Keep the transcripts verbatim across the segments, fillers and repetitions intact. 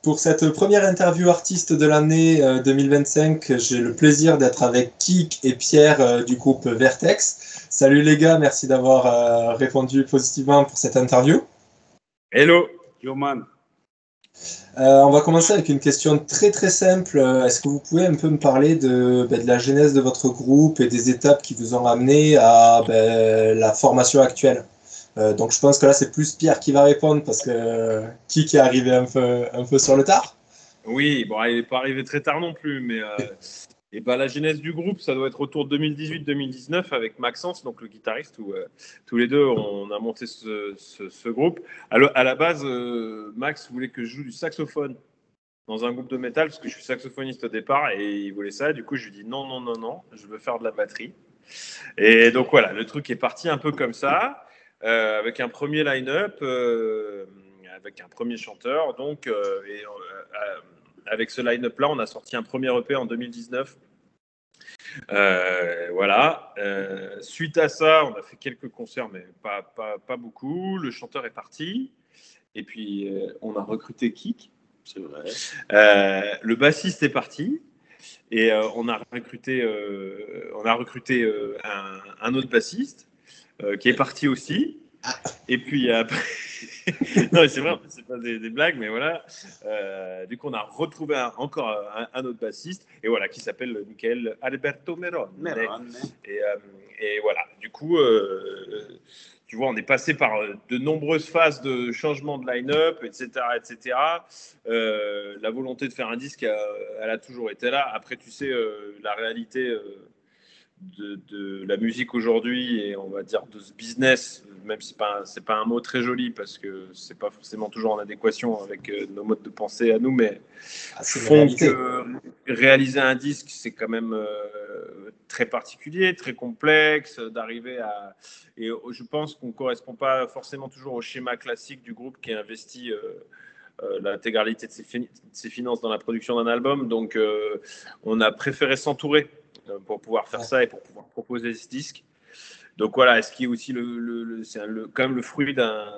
pour cette première interview artiste de l'année euh, deux mille vingt-cinq, j'ai le plaisir d'être avec Kik et Pierre euh, du groupe Vertex. Salut les gars, merci d'avoir euh, répondu positivement pour cette interview. Hello, yo man. Euh, on va commencer avec une question très très simple. Est-ce que vous pouvez un peu me parler de, ben, de la genèse de votre groupe et des étapes qui vous ont amené à ben, la formation actuelle? euh, Donc je pense que là c'est plus Pierre qui va répondre parce que euh, Kik est arrivé un peu, un peu sur le tard. Oui, bon, il n'est pas arrivé très tard non plus, mais euh, et ben, la genèse du groupe, ça doit être autour de deux mille dix-huit deux mille dix-neuf avec Maxence, donc le guitariste, où euh, tous les deux on a monté ce, ce, ce groupe. Alors, à la base, euh, Max voulait que je joue du saxophone dans un groupe de métal parce que je suis saxophoniste au départ et il voulait ça. Du coup, je lui dis non, non, non, non, je veux faire de la batterie. Et donc voilà, le truc est parti un peu comme ça, euh, avec un premier line-up. Euh, avec un premier chanteur, donc, euh, et euh, avec ce line-up-là, on a sorti un premier E P en deux mille dix-neuf. Euh, voilà. Euh, suite à ça, on a fait quelques concerts, mais pas, pas, pas beaucoup. Le chanteur est parti. Et puis, euh, on a recruté Kik. C'est vrai. Euh, le bassiste est parti. Et euh, on a recruté, euh, on a recruté euh, un, un autre bassiste euh, qui est parti aussi. Et puis après, non, mais c'est vrai, en fait, c'est pas des, des blagues, mais voilà. Euh, du coup, on a retrouvé un, encore un, un autre bassiste, et voilà, qui s'appelle Michael Alberto Meron. Meron. Et, euh, et voilà, du coup, euh, tu vois, on est passé par de nombreuses phases de changement de line-up, et cetera, et cetera. Euh, la volonté de faire un disque, elle, elle a toujours été là. Après, tu sais, euh, la réalité. Euh, De, de la musique aujourd'hui et on va dire de ce business, même si c'est pas c'est pas un mot très joli parce que c'est pas forcément toujours en adéquation avec euh, nos modes de pensée à nous, mais ah, font que réaliser un disque c'est quand même euh, très particulier, très complexe, d'arriver à et je pense qu'on correspond pas forcément toujours au schéma classique du groupe qui investit euh, euh, l'intégralité de ses, fin- de ses finances dans la production d'un album, donc euh, on a préféré s'entourer pour pouvoir faire ça et pour pouvoir proposer ce disque. Donc voilà, ce qui est aussi le, le, le c'est le, quand même le fruit d'un,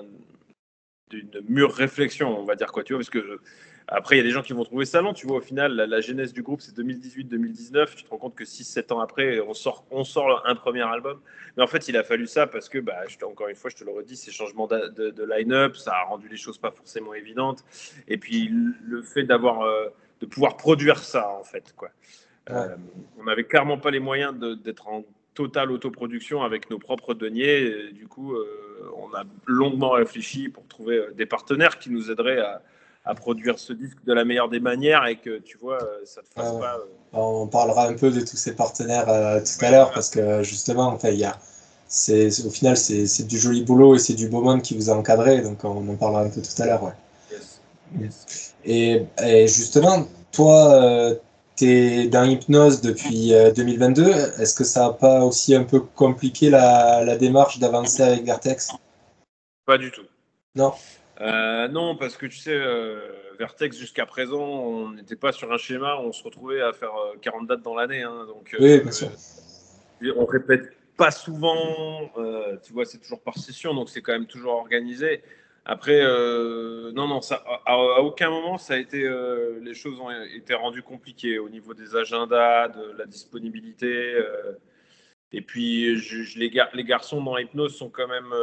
d'une mûre réflexion, on va dire quoi, tu vois, parce que je, après il y a des gens qui vont trouver ça long, tu vois, au final la, la genèse du groupe c'est deux mille dix-huit deux mille dix-neuf, tu te rends compte que six sept ans après on sort, on sort un premier album, mais en fait il a fallu ça parce que, bah, je, encore une fois je te le redis, ces changements de, de, de line-up, ça a rendu les choses pas forcément évidentes, et puis le fait d'avoir, euh, de pouvoir produire ça en fait, quoi. Ouais. Euh, on n'avait clairement pas les moyens de, d'être en totale autoproduction avec nos propres deniers. Et du coup, euh, on a longuement réfléchi pour trouver des partenaires qui nous aideraient à, à produire ce disque de la meilleure des manières et que, tu vois, ça ne te fasse ouais, pas... Euh... On parlera un peu de tous ces partenaires euh, tout ouais, à l'heure voilà. Parce que justement, enfin, il y a, c'est, au final, c'est, c'est du joli boulot et c'est du beau monde qui vous a encadré. Donc, on en parlera un peu tout à l'heure. Ouais. Yes. Yes. Et, et justement, toi... Euh, tu es dans Hypnose depuis euh, deux mille vingt-deux. Est-ce que ça n'a pas aussi un peu compliqué la, la démarche d'avancer avec Vertex? Pas du tout. Non. Euh, non, parce que tu sais, euh, Vertex, jusqu'à présent, on n'était pas sur un schéma, on se retrouvait à faire euh, quarante dates dans l'année. Hein, donc, euh, oui, bien sûr. Euh, on répète pas souvent, euh, tu vois, c'est toujours par session, donc c'est quand même toujours organisé. Après, euh, non, non, ça, à, à aucun moment, ça a été, euh, les choses ont été rendues compliquées au niveau des agendas, de la disponibilité. Euh, et puis, je, je, les, gar les garçons dans Hypnose sont quand même,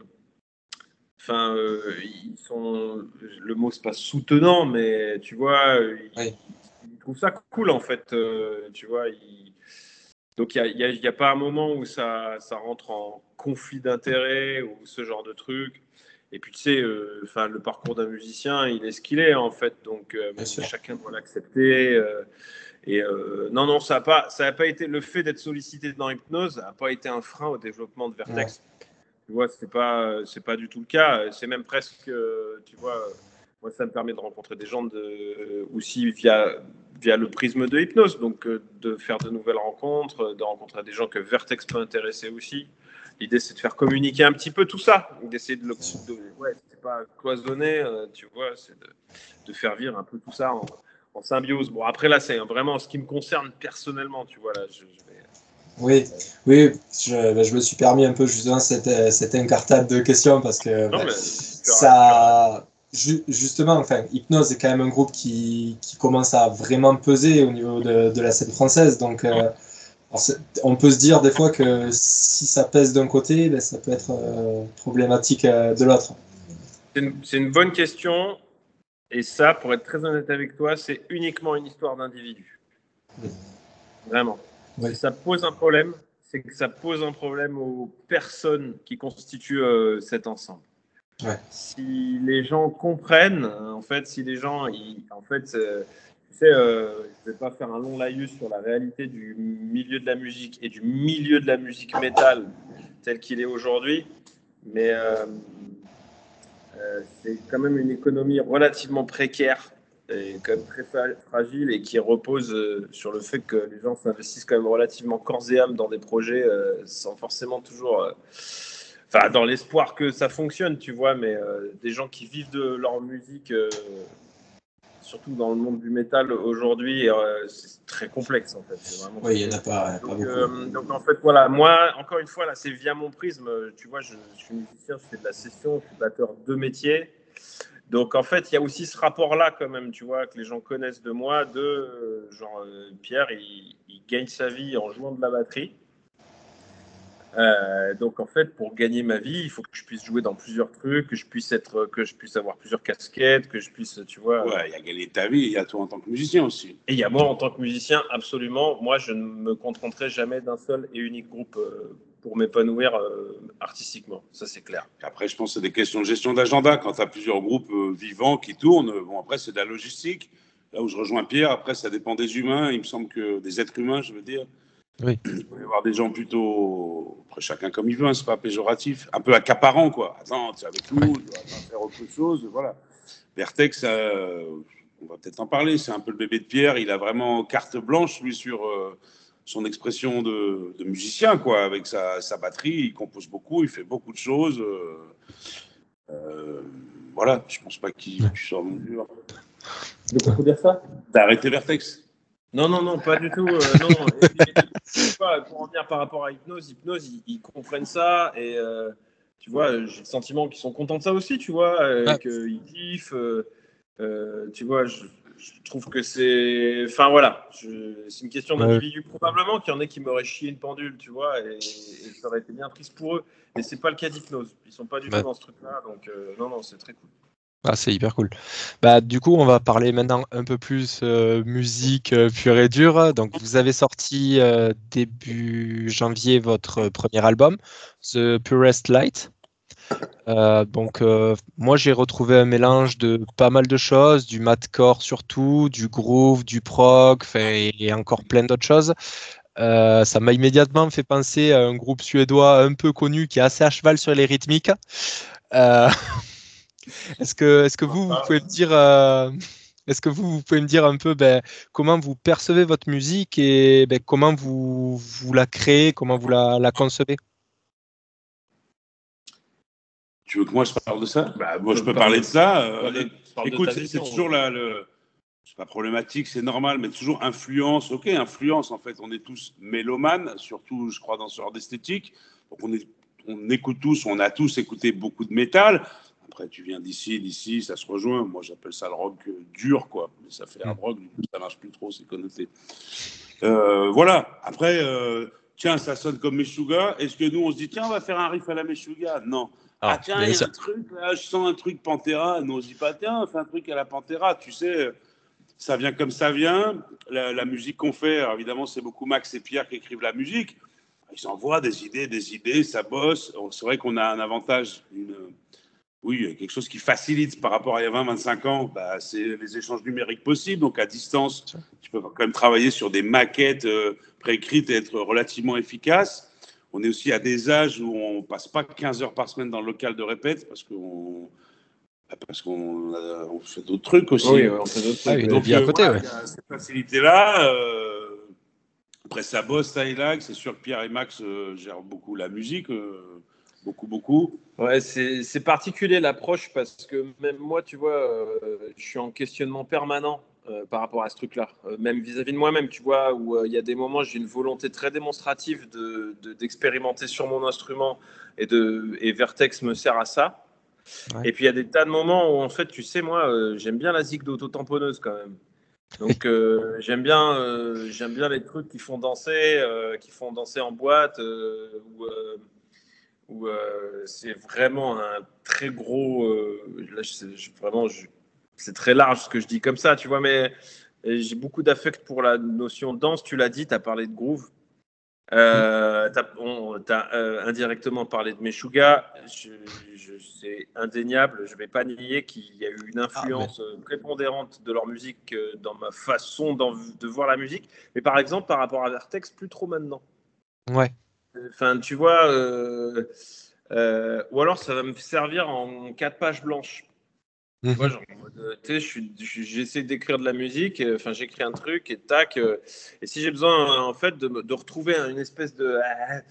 enfin, euh, euh, ils sont, le mot c'est pas soutenant, mais tu vois, ils, oui. ils trouvent ça cool en fait, euh, tu vois. Ils, donc, il n'y a, a, a pas un moment où ça, ça rentre en conflit d'intérêts ou ce genre de truc. Et puis, tu sais, euh, le parcours d'un musicien, il est ce qu'il est, en fait. Donc, euh, chacun doit l'accepter. Euh, et euh, non, non, ça n'a pas, ça a pas été... Le fait d'être sollicité dans Hypnose n'a pas été un frein au développement de Vertex. Ouais. Tu vois, ce n'est pas, c'est pas du tout le cas. C'est même presque, tu vois... Moi, ça me permet de rencontrer des gens de, aussi via, via le prisme de Hypnose, donc euh, de faire de nouvelles rencontres, de rencontrer des gens que Vertex peut intéresser aussi. L'idée, c'est de faire communiquer un petit peu tout ça, d'essayer de le... De, ouais, c'est pas cloisonner, euh, tu vois, c'est de, de faire vivre un peu tout ça en, en symbiose. Bon, après, là, c'est vraiment ce qui me concerne personnellement, tu vois, là, je, je vais... Oui, oui, je, je me suis permis un peu justement cette, cette incartade de questions parce que non, bah, mais, ça, ju- justement, enfin, Hypnose est quand même un groupe qui, qui commence à vraiment peser au niveau de, de la scène française. Donc, euh, alors, c'est- on peut se dire des fois que si ça pèse d'un côté, ben, ça peut être euh, problématique euh, de l'autre. C'est une, c'est une bonne question. Et ça, pour être très honnête avec toi, c'est uniquement une histoire d'individu. Vraiment. Oui. Si ça pose un problème, c'est que ça pose un problème aux personnes qui constituent euh, cet ensemble. Ouais. Si les gens comprennent, euh, en fait, si les gens, ils, en fait, euh, tu sais, euh, je ne vais pas faire un long laïus sur la réalité du milieu de la musique et du milieu de la musique métal tel qu'il est aujourd'hui, mais euh, euh, c'est quand même une économie relativement précaire et quand même très fa- fragile et qui repose euh, sur le fait que les gens s'investissent quand même relativement corps et âme dans des projets euh, sans forcément toujours, euh, enfin dans l'espoir que ça fonctionne, tu vois, mais euh, des gens qui vivent de leur musique, euh, surtout dans le monde du métal aujourd'hui, euh, c'est très complexe en fait, c'est vraiment Oui, il n'y en complexe. a pas, pas Donc, beaucoup. euh, donc en fait, voilà, moi, encore une fois, là, c'est via mon prisme. Tu vois, je, je suis musicien, je fais de la session, je suis batteur de métier. Donc en fait, il y a aussi ce rapport-là quand même, tu vois, que les gens connaissent de moi, de euh, genre euh, Pierre, il, il gagne sa vie en jouant de la batterie. Euh, donc en fait, pour gagner ma vie, il faut que je puisse jouer dans plusieurs trucs, que je puisse être, que je puisse avoir plusieurs casquettes, que je puisse, tu vois. euh, Ouais, il y a gagné ta vie, il y a toi en tant que musicien aussi. Et il y a moi en tant que musicien, absolument. Moi, je ne me contenterai jamais d'un seul et unique groupe euh, pour m'épanouir euh, artistiquement. Ça, c'est clair. Et après, je pense que c'est des questions de gestion d'agenda. Quand tu as plusieurs groupes euh, vivants qui tournent, euh, bon, après, c'est de la logistique. Là où je rejoins Pierre, après, ça dépend des humains. Il me semble que des êtres humains, je veux dire. Oui. Il peut y avoir des gens plutôt, après, chacun comme il veut, hein, c'est pas péjoratif, un peu accaparant, quoi. Attends, tu es avec nous, tu vas faire autre chose, voilà. Vertex, euh, on va peut-être en parler, c'est un peu le bébé de Pierre. Il a vraiment carte blanche, lui, sur euh, son expression de, de musicien, quoi. Avec sa, sa batterie, il compose beaucoup, il fait beaucoup de choses. euh, euh, voilà, je pense pas qu'il qu soit en mesure De quoi faut dire ça? d'arrêter Vertex. Non, non, non, pas du tout. euh, non. Et puis, tu vois, pour en venir par rapport à Hypnose, Hypnose, ils, ils comprennent ça et euh, tu vois, j'ai le sentiment qu'ils sont contents de ça aussi, tu vois, euh, Ouais. qu'ils kiffent. euh, euh, tu vois, je, je trouve que c'est. Enfin, voilà, je- c'est une question Ouais. d'individu. Probablement qu'il y en ait qui m'auraient chié une pendule, tu vois, et, et ça aurait été bien triste pour eux. Mais c'est pas le cas d'Hypnose. Ils sont pas du Ouais. tout dans ce truc-là, donc euh, non, non, c'est très cool. Ah, c'est hyper cool. Bah, du coup, on va parler maintenant un peu plus euh, musique euh, pure et dure. Donc, vous avez sorti euh, début janvier votre premier album, The Purest Light. Euh, donc, euh, moi, j'ai retrouvé un mélange de pas mal de choses, du mathcore surtout, du groove, du prog, enfin, et, et encore plein d'autres choses. Euh, ça m'a immédiatement fait penser à un groupe suédois un peu connu qui est assez à cheval sur les rythmiques. Euh, Est-ce que, est-ce que vous, vous pouvez me dire, euh, est-ce que vous, vous pouvez me dire un peu ben, comment vous percevez votre musique et ben, comment vous, vous la créez, comment vous la, la concevez? Tu veux que moi je parle de ça? Bah, moi je peux Parle parler de, de ça. euh, parle de, parle de écoute, ta c'est c'est vision. toujours la, le, c'est pas problématique, c'est normal, mais toujours influence. Ok, influence en fait. On est tous mélomanes, surtout, je crois, dans ce genre d'esthétique. Donc on, est, on écoute tous, on a tous écouté beaucoup de métal. Après, tu viens d'ici, d'ici, ça se rejoint. Moi, j'appelle ça le rock euh, dur, quoi. Mais ça fait hard rock, du coup, ça marche plus trop, c'est connoté. Euh, voilà. Après, euh, tiens, ça sonne comme Meshuggah. Est-ce que nous, on se dit, tiens, on va faire un riff à la Meshuggah? Non. Ah, Ah, tiens, bien il y a sûr. un truc là, je sens un truc Pantera. Nous, on se dit pas, tiens, on fait un truc à la Pantera. Tu sais, ça vient comme ça vient. La, la musique qu'on fait, alors, évidemment, c'est beaucoup Max et Pierre qui écrivent la musique. Ils envoient des idées, des idées, ça bosse. C'est vrai qu'on a un avantage, une, oui, quelque chose qui facilite par rapport à il y a vingt, vingt-cinq ans, bah, c'est les échanges numériques possibles. Donc, à distance, tu peux quand même travailler sur des maquettes euh, préécrites et être relativement efficace. On est aussi à des âges où on passe pas quinze heures par semaine dans le local de répète parce qu'on parce qu'on a- on fait d'autres trucs aussi. Oui, on fait d'autres Ah, trucs. une Oui. vie Donc, à euh, côté, voilà, ouais. il y a cette facilité-là. Euh, après, ça bosse, ça et là. C'est sûr que Pierre et Max euh, gèrent beaucoup la musique, euh, beaucoup, beaucoup. Ouais, c'est c'est particulier l'approche parce que même moi, tu vois, euh, je suis en questionnement permanent euh, par rapport à ce truc-là, Euh, même vis-à-vis de moi-même, tu vois, où euh, il y a des moments, j'ai une volonté très démonstrative de, de- d'expérimenter sur mon instrument et, de, et Vertex me sert à ça. Ouais. Et puis il y a des tas de moments où en fait, tu sais, moi, euh, j'aime bien la zig d'auto-tamponneuse quand même. Donc euh, j'aime bien, euh, j'aime bien les trucs qui font danser, euh, qui font danser en boîte, euh, où, euh, où euh, c'est vraiment un très gros. Euh, là, je, je, vraiment, je, c'est très large ce que je dis comme ça, tu vois, mais j'ai beaucoup d'affect pour la notion de danse. Tu l'as dit, tu as parlé de groove. Euh, tu as euh, indirectement parlé de Meshuggah. Je, je, c'est indéniable. Je ne vais pas nier qu'il y a eu une influence ah, mais... prépondérante de leur musique euh, dans ma façon de voir la musique. Mais par exemple, par rapport à Vertex, plus trop maintenant. Ouais. Enfin, tu vois, euh, euh, ou alors ça va me servir en quatre pages blanches. Tu vois, genre, tu sais, j'essaie d'écrire de la musique, enfin, j'écris un truc et tac. Euh, et si j'ai besoin, en fait, de, de retrouver une espèce de,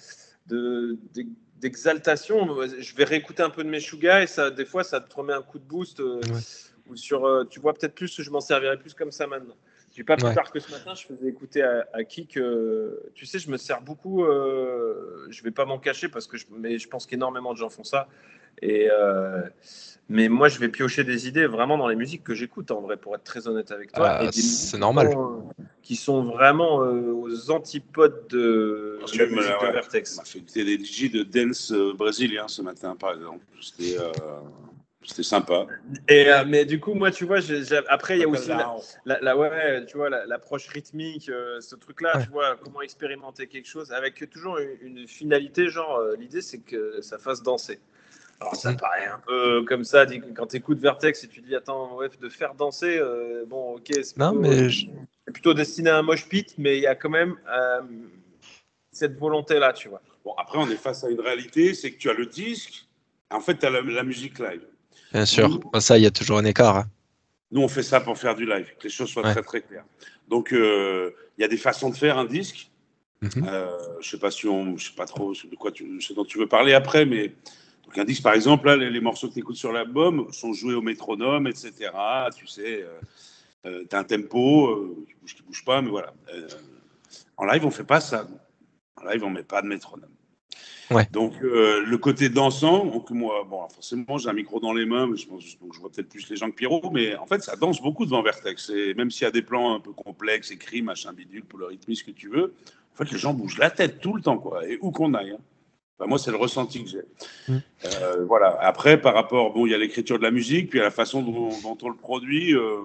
de, de, d'exaltation, je vais réécouter un peu de Meshuggah et ça, des fois, ça te remet un coup de boost. Euh, ouais. Ou sur, euh, tu vois, peut-être plus, je m'en servirai plus comme ça maintenant. J'ai pas plus ouais. tard que ce matin, je faisais écouter à, à Kik. Euh, tu sais, je me sers beaucoup. Euh, je vais pas m'en cacher parce que je, mais je pense qu'énormément de gens font ça. Et euh, mais moi, je vais piocher des idées vraiment dans les musiques que j'écoute, en vrai, pour être très honnête avec toi. Euh, et des c'est normal. Sont, qui sont vraiment euh, aux antipodes de, Parce de que la musique ouais, de Vertex. On a fait des D J de dance euh, brésilien ce matin, par exemple. C'était, euh, c'était sympa. Et, euh, mais du coup, moi, tu vois, j'ai, j'ai, après, il y a aussi la, la, la, ouais, tu vois, la, l'approche rythmique, euh, ce truc-là, ouais. tu vois, comment expérimenter quelque chose avec toujours une, une finalité, genre, euh, l'idée, c'est que ça fasse danser. Alors, ça mmh. paraît un peu comme ça, quand tu écoutes Vertex et tu te dis, attends, ouais, de faire danser, euh, bon, ok, c'est plutôt, non, mais je... c'est plutôt destiné à un mosh pit, mais il y a quand même euh, cette volonté-là, tu vois. Bon, après, on est face à une réalité, c'est que tu as le disque, en fait, tu as la, la musique live. Bien sûr, nous, ça, il y a toujours un écart. Hein. Nous, on fait ça pour faire du live, que les choses soient ouais. très, très claires. Donc, il euh, y a des façons de faire un disque. Mm-hmm. Euh, je sais pas si on, je sais pas trop de quoi tu, ce dont tu veux parler après, mais donc un disque, par exemple, là, les, les morceaux que tu écoutes sur l'album sont joués au métronome, et cetera. Tu sais, euh, euh, tu as un tempo, euh, qui bouge, qui bouge pas, mais voilà. Euh, en live, on fait pas ça. En live, on met pas de métronome. Ouais. Donc, euh, le côté dansant, donc moi, bon, forcément, j'ai un micro dans les mains, mais je, pense, donc je vois peut-être plus les gens que Pierrot, mais en fait, ça danse beaucoup devant Vertex. Et même s'il y a des plans un peu complexes, écrits, machin bidule, pour le rythme, ce que tu veux, en fait, les gens bougent la tête tout le temps, quoi, et où qu'on aille. Hein. Enfin, moi, c'est le ressenti que j'ai. Mmh. Euh, voilà. Après, par rapport, bon, il y a l'écriture de la musique, puis à la façon dont, dont on le produit. Euh,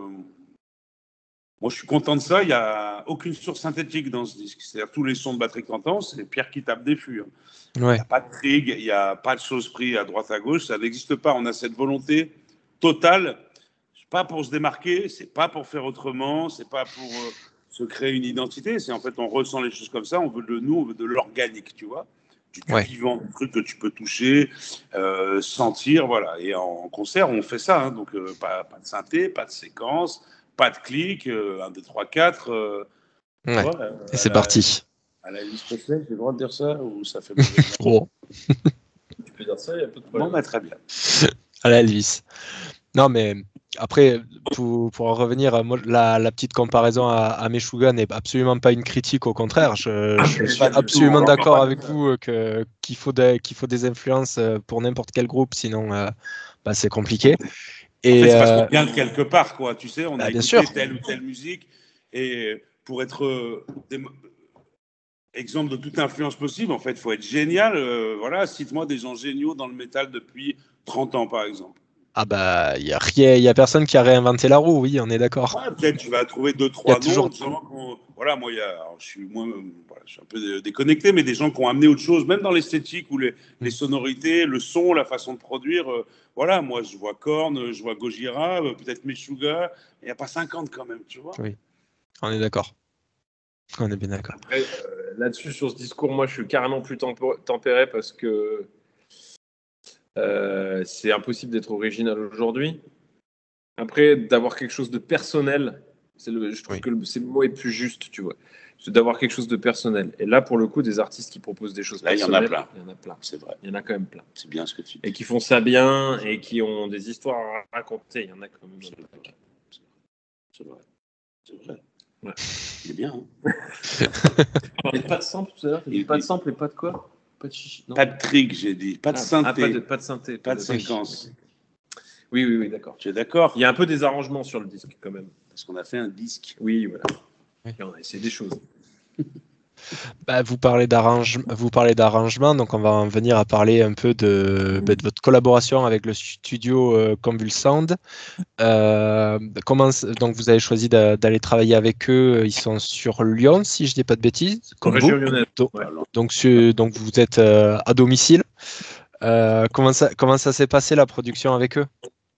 moi, je suis content de ça. Il n'y a aucune source synthétique dans ce disque. C'est-à-dire tous les sons de batterie que tu entends, c'est Pierre qui tape des fûts. Il ouais. n'y a pas de trig, il n'y a pas de choses prises à droite à gauche. Ça n'existe pas. On a cette volonté totale. C'est pas pour se démarquer, c'est pas pour faire autrement, c'est pas pour euh, se créer une identité. C'est en fait, on ressent les choses comme ça. On veut de nous, on veut de l'organique, tu vois. Du ouais. vivant, du truc que tu peux toucher, euh, sentir, voilà. Et en concert, on fait ça. Hein. Donc, euh, pas, pas de synthé, pas de séquence. Pas de clic, euh, un, deux, trois, quatre. Euh, ouais. vois, euh, et c'est la, parti. À la Elvis Presley, j'ai le droit de dire ça ou ça fait oh. Tu peux dire ça, il n'y a pas de problème. Bon, bah, très bien. À la Elvis. Non, mais après, pour, pour en revenir, moi, la, la petite comparaison à, à Meshuggah n'est absolument pas une critique, au contraire. Je, ah, je suis absolument tout, d'accord avec vous que, qu'il, faut des, qu'il faut des influences pour n'importe quel groupe, sinon euh, bah, c'est compliqué. Et en fait, c'est parce euh, qu'on vient de quelque part, quoi. Tu sais, on bah, a écouté sûr. telle ou telle musique. Et pour être euh, des... exemple de toute influence possible, en fait, il faut être génial. Euh, voilà, cite-moi des gens géniaux dans le métal depuis trente ans, par exemple. Ah bah, il n'y a rien, il y a personne qui a réinventé la roue, oui, on est d'accord. Ouais, peut-être tu vas trouver deux, trois noms. Toujours... de gens voilà, moi, il y a, alors, je suis moi, voilà, je suis un peu déconnecté, mais des gens qui ont amené autre chose, même dans l'esthétique ou les, les sonorités, le son, la façon de produire. Euh, voilà, moi, je vois Korn, je vois Gojira, euh, peut-être Meshuggah. Il n'y a pas cinquante quand même, tu vois. Oui, on est d'accord. On est bien d'accord. Après, euh, là-dessus, sur ce discours, moi, je suis carrément plus tempo- tempéré parce que euh, c'est impossible d'être original aujourd'hui. Après, d'avoir quelque chose de personnel, c'est le, je trouve oui. que le, c'est le mot est plus juste, tu vois. C'est d'avoir quelque chose de personnel. Et là, pour le coup, des artistes qui proposent des choses là, personnelles, il y en a plein. Il y en a plein. C'est vrai. Il y en a quand même plein. C'est bien ce que tu dis. Et qui font ça bien et qui ont des histoires à raconter. Il y en a quand même. C'est vrai. C'est vrai. C'est vrai. Ouais. Il est bien. Hein. Tu parlais pas de sample tout à l'heure. Il pas de sample et pas de quoi? Pas de chichi. Non. Pas de trig, j'ai dit. Pas de ah, synthé. Ah, pas, de, pas de synthé. Pas, pas de, de séquence. Oui, oui, oui, d'accord. Tu es d'accord? Il y a un peu des arrangements sur le disque, quand même. Parce qu'on a fait un disque. Oui, voilà. Oui. Et on a essayé des choses. Bah, vous parlez d'arrange- vous parlez d'arrangement, donc on va en venir à parler un peu de, bah, de votre collaboration avec le studio euh, Convulsound. Euh, comment, donc vous avez choisi d'a- d'aller travailler avec eux. Ils sont sur Lyon, si je dis pas de bêtises, comme vous. Région lyonnaise. Donc, Ouais. donc, sur- donc vous êtes euh, à domicile. Euh, comment ça, comment ça s'est passé la production avec eux?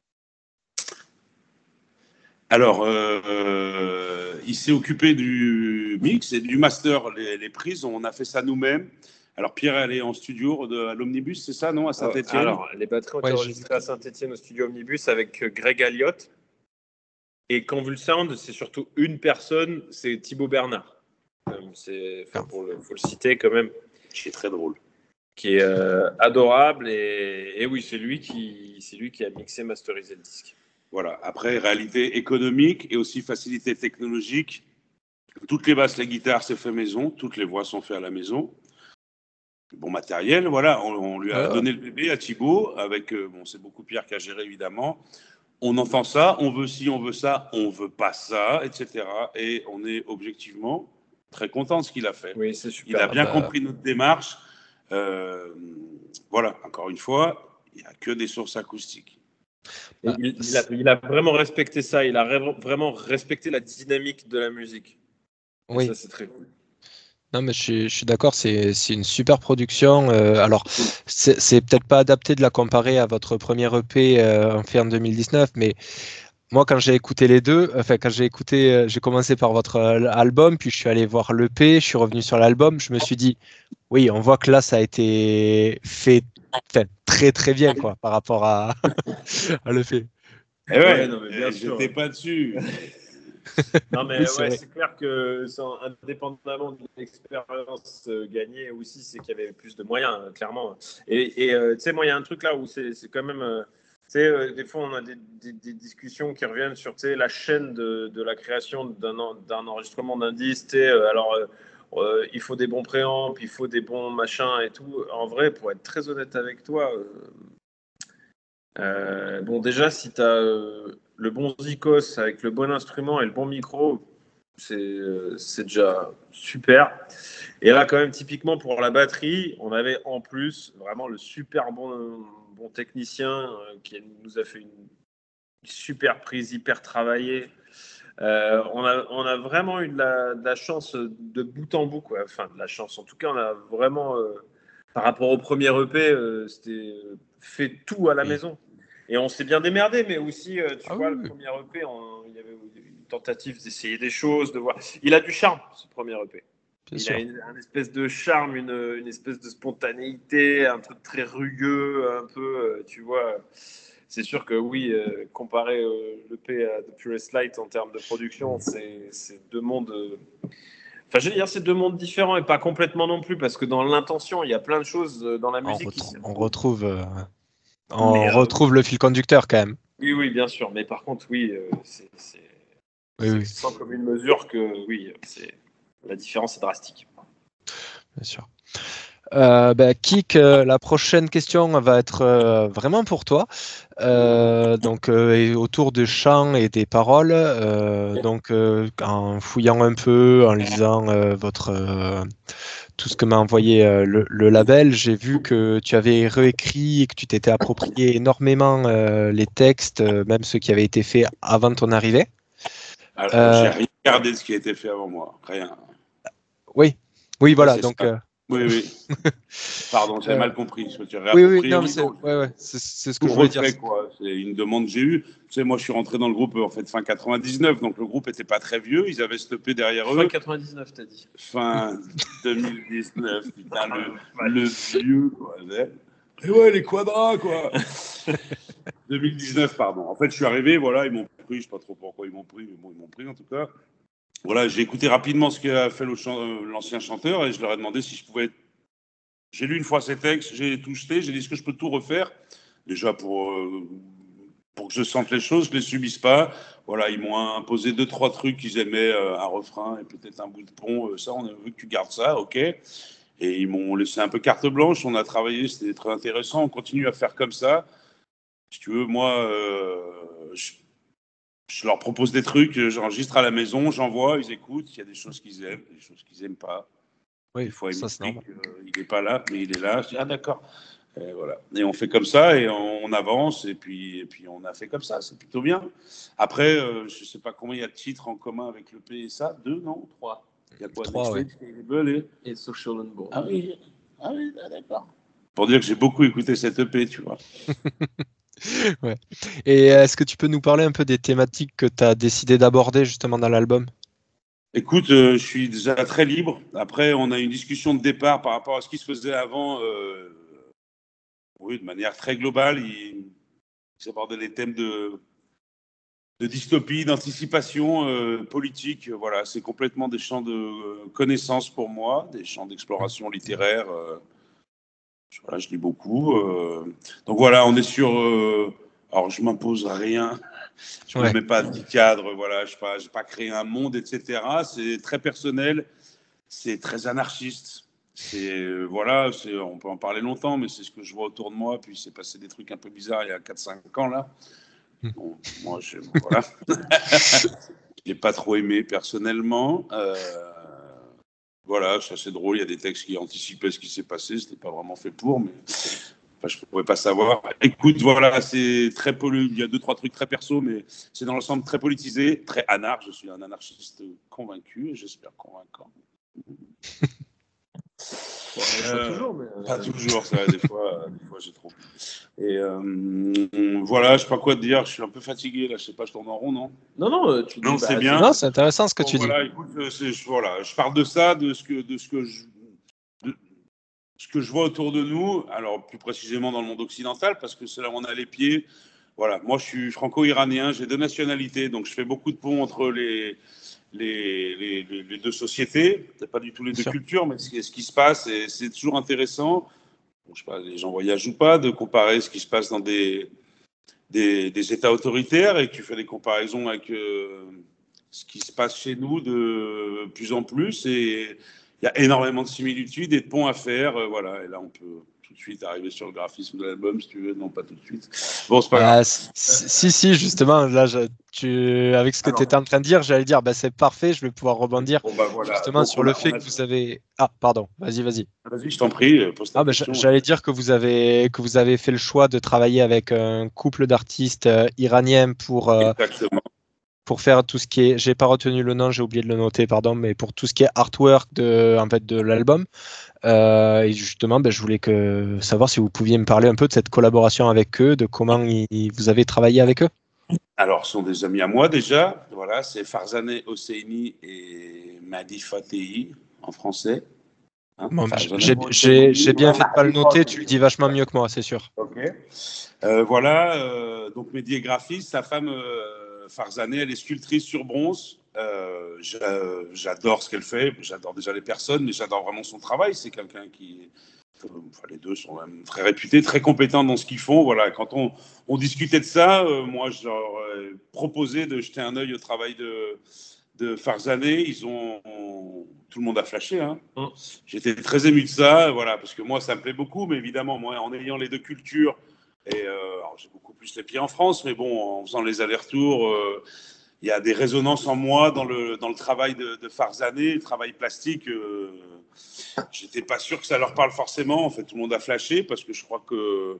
Alors, euh, euh, il s'est occupé du mix et du master, les, les prises. On a fait ça nous-mêmes. Alors, Pierre, elle est en studio de, à l'Omnibus, c'est ça, non? À Saint-Etienne? Alors, les batteries ont été Ouais, je- enregistrées à Saint-Etienne au studio Omnibus avec euh, Greg Alliott. Et Convulsound, c'est surtout une personne, c'est Thibaut Bernard. Euh, C'est, enfin, pour le, faut le citer quand même, Qui est très drôle. qui est euh, adorable. Et, et oui, c'est lui, qui, c'est lui qui a mixé, masterisé le disque. Voilà. Après, réalité économique et aussi facilité technologique. Toutes les basses, les guitares, c'est fait maison. Toutes les voix sont faites à la maison. Bon matériel, voilà. On, on lui a Ah. donné le bébé à Thibaut. Avec, euh, bon, c'est beaucoup Pierre qui a géré, évidemment. On entend ça, on veut ci, on veut ça, on veut pas ça, et cetera. Et on est objectivement très content de ce qu'il a fait. Oui, c'est Il super. a bien bah. compris notre démarche. Euh, voilà, encore une fois, il n'y a que des sources acoustiques. Et Bah, il, il a, il a vraiment respecté ça. Il a ré- vraiment respecté la dynamique de la musique. Et Oui. ça, c'est très cool. Non, mais je suis, je suis d'accord, c'est, c'est une super production. Euh, alors, c'est, c'est peut-être pas adapté de la comparer à votre premier E P euh, fait en deux mille dix-neuf, mais moi, quand j'ai écouté les deux, enfin, quand j'ai écouté, euh, j'ai commencé par votre euh, album, puis je suis allé voir l'E P, je suis revenu sur l'album, je me suis dit, oui, on voit que là, ça a été fait enfin, très, très bien, quoi, par rapport à, à l'E P. Et ouais, Ouais, non, mais bien euh, sûr. j'étais pas dessus. Non, mais Oui, c'est ouais, vrai. c'est clair que sans- indépendamment de l'expérience euh, gagnée aussi, c'est qu'il y avait plus de moyens, euh, clairement. Et et, euh, tu sais, moi, il y a un truc là où c'est c'est quand même. euh, Tu sais, euh, des fois, on a des, des- des discussions qui reviennent sur tu sais, la chaîne de, de la création d'un en- d'un enregistrement d'un disque. Tu sais, euh, alors, euh, euh, il faut des bons préamps, il faut des bons machins et tout. En vrai, pour être très honnête avec toi, euh, euh, bon, déjà, si tu as le bon Zikos avec le bon instrument et le bon micro, c'est euh, c'est déjà super. Et là, quand même, typiquement pour la batterie, on avait en plus vraiment le super bon, bon technicien euh, qui nous a fait une super prise hyper travaillée. Euh, on, a, on a vraiment eu de la, de la chance de bout en bout, quoi. Enfin, de la chance. En tout cas, on a vraiment, euh, par rapport au premier E P, euh, c'était fait tout à la Oui. maison. Et on s'est bien démerdé, mais aussi, euh, tu Ah vois, oui, le oui, premier E P, on- il y avait une tentative d'essayer des choses, de voir. Il a du charme, ce premier E P. bien Il a sûr. une, un espèce de charme, une, une espèce de spontanéité, un truc très rugueux, un peu, euh, tu vois. C'est sûr que oui, euh, comparé euh, l'E P à The Purest Light en termes de production, c'est c'est deux mondes. euh, Enfin, je veux dire, c'est deux mondes différents et pas complètement non plus, parce que dans l'intention, il y a plein de choses euh, dans la On, musique qui retrou- se on retrouvent. retrouve, euh, Mais on euh, retrouve le fil conducteur quand même. oui, oui, bien sûr. Mais par contre, oui, euh, c'est c'est- Oui, c'est oui, sans commune mesure que oui, c'est la différence est drastique. bien sûr. Euh, bah, Kik, euh, la prochaine question va être euh, vraiment pour toi. Euh, donc, euh, et autour des chants et des paroles. Euh, donc, euh, en fouillant un peu, en lisant euh, votre euh, tout ce que m'a envoyé euh, le, le label, j'ai vu que tu avais réécrit et que tu t'étais approprié énormément euh, les textes, euh, même ceux qui avaient été faits avant ton arrivée. Alors, Euh, j'ai rien regardé de ce qui a été fait avant moi. Rien. oui, oui, Ouais, voilà. c'est Donc, ça. euh, Oui, oui. Pardon, j'avais euh, mal compris. Je me suis oui, oui, réapproprié. non, mais Oui, c'est non, ouais, ouais, c'est c'est ce que tout je voulais dire. refait, quoi. C'est une demande que j'ai eue. Tu sais, moi, je suis rentré dans le groupe en fait fin quatre-vingt-dix-neuf, donc le groupe n'était pas très vieux. Ils avaient stoppé derrière Fin eux. quatre-vingt-dix-neuf, t'as dit. Fin deux mille dix-neuf, putain, le, le vieux, quoi. Et ouais, les quadras, quoi. deux mille dix-neuf, pardon. En fait, je suis arrivé, voilà, ils m'ont pris, je sais pas trop pourquoi ils m'ont pris, mais bon, ils m'ont pris en tout cas. Voilà, j'ai écouté rapidement ce qu'a fait le chan- euh, l'ancien chanteur et je leur ai demandé si je pouvais. J'ai lu une fois ces textes, j'ai tout jeté, j'ai dit est-ce que je peux tout refaire déjà pour, euh, pour que je sente les choses, je ne les subisse pas. Voilà, ils m'ont imposé deux, trois trucs qu'ils aimaient, euh, un refrain et peut-être un bout de pont. euh, ça, on a vu que tu gardes ça, ok. Et ils m'ont laissé un peu carte blanche, on a travaillé, c'était très intéressant, on continue à faire comme ça. Si tu veux, moi, euh, je, je leur propose des trucs, j'enregistre à la maison, j'envoie, ils écoutent. Il y a des choses qu'ils aiment, des choses qu'ils n'aiment pas. Oui, des fois, ils ça c'est normal. m'expliquent qu'il n'est pas là, mais il est là. Je dis, ah d'accord. Et voilà. Et on fait comme ça et on, on avance et puis, et puis on a fait comme ça. C'est plutôt bien. Après, euh, je ne sais pas combien il y a de titres en commun avec le P S A. Deux, non? Trois. Il y a quoi? Trois, ouais. Next Stage, Scalable et... Et Social and Board. Ah oui, ah oui, d'accord. Pour dire que j'ai beaucoup écouté cette E P, tu vois. Ouais. Et est-ce que tu peux nous parler un peu des thématiques que tu as décidé d'aborder justement dans l'album? Écoute, euh, je suis déjà très libre. Après, on a une discussion de départ par rapport à ce qui se faisait avant. Euh, oui, de manière très globale. Il, il abordait les thèmes de, de dystopie, d'anticipation euh, politique. Voilà, c'est complètement des champs de euh, connaissances pour moi, des champs d'exploration littéraire. Euh, voilà, je lis beaucoup. Euh, donc voilà, on est sur. Euh, alors, je m'impose rien. Je ne Ouais. me mets pas de cadre. Voilà, je n'ai pas, pas créé un monde, et cetera. C'est très personnel. C'est très anarchiste. C'est euh, voilà, c'est, on peut en parler longtemps, mais c'est ce que je vois autour de moi. Puis c'est passé des trucs un peu bizarres il y a quatre cinq ans là. Bon, moi, je, voilà, je l'ai pas trop aimé personnellement. Euh, voilà, c'est assez drôle. Il y a des textes qui anticipaient ce qui s'est passé. C'était pas vraiment fait pour, mais enfin, je ne pouvais pas savoir. Écoute, voilà, c'est très poli... Il y a deux trois trucs très perso, mais c'est dans l'ensemble très politisé, très anarche. Je suis un anarchiste convaincu et j'espère convaincant. Bon, euh, pas toujours, mais. Euh... Pas toujours, ça, des fois, des fois j'ai trop. Et euh, voilà, je sais pas quoi te dire, je suis un peu fatigué, là, je sais pas, je tourne en rond, non? Non, non, tu dis. Non, bah, c'est bien. Non, c'est intéressant ce que bon, tu voilà, dis. Écoute, c'est, je, voilà, je parle de ça, de ce que, de ce que je. De, ce que je vois autour de nous, alors plus précisément dans le monde occidental, parce que c'est là où on a les pieds. Voilà, moi je suis franco-iranien, j'ai deux nationalités, donc je fais beaucoup de ponts entre les, les, les, les deux sociétés, c'est pas du tout les deux cultures, mais ce, ce qui se passe, et c'est toujours intéressant, bon, je sais pas, les gens voyagent ou pas, de comparer ce qui se passe dans des, des, des États autoritaires, et que tu fais des comparaisons avec euh, ce qui se passe chez nous de plus en plus, et il y a énormément de similitudes et de ponts à faire, euh, voilà, et là on peut tout de suite arriver sur le graphisme de l'album, si tu veux, non pas tout de suite. Bon, c'est pas Ah, grave. si, si, justement, là, je, tu, avec ce que tu étais en train de dire, j'allais dire, bah, c'est parfait, je vais pouvoir rebondir bon, bah, voilà. justement Donc, sur on le a, fait on a... que vous avez. Ah, pardon, vas-y, vas-y. Vas-y, je t'en prie, pose ta Ah, bah, question. j'allais dire que vous avez que vous avez fait le choix de travailler avec un couple d'artistes euh, iraniens pour euh, Exactement. pour faire tout ce qui est. J'ai pas retenu le nom, j'ai oublié de le noter, pardon, mais pour tout ce qui est artwork de en fait de l'album. Euh, et justement, ben, je voulais que, savoir si vous pouviez me parler un peu de cette collaboration avec eux, de comment ils, vous avez travaillé avec eux. Alors, ce sont des amis à moi déjà. Voilà, c'est Farzaneh Hosseini et Madi Fateh en français. Hein, bon, j'ai, j'ai, j'ai bien fait de pas le noter, tu le dis vachement mieux que moi, c'est sûr. Ok. Euh, voilà, euh, donc Mehdi est graphiste, sa femme euh, Farzaneh, elle est sculptrice sur bronze. Euh, j'adore ce qu'elle fait, j'adore déjà les personnes, mais j'adore vraiment son travail. C'est quelqu'un qui, enfin, les deux sont même très réputés, très compétents dans ce qu'ils font. Voilà, quand on, on discutait de ça, euh, moi je leur ai proposé de jeter un œil au travail de, de Farzaneh. Ils ont, on, tout le monde a flashé. Hein. Mm. J'étais très ému de ça, voilà, parce que moi ça me plaît beaucoup, mais évidemment, moi en ayant les deux cultures, et euh, j'ai beaucoup plus les pieds en France, mais bon, en faisant les allers-retours. Euh, il y a des résonances en moi dans le, dans le travail de, de Farzaneh, le travail plastique. Euh, j'étais pas sûr que ça leur parle forcément. En fait, tout le monde a flashé parce que je crois que,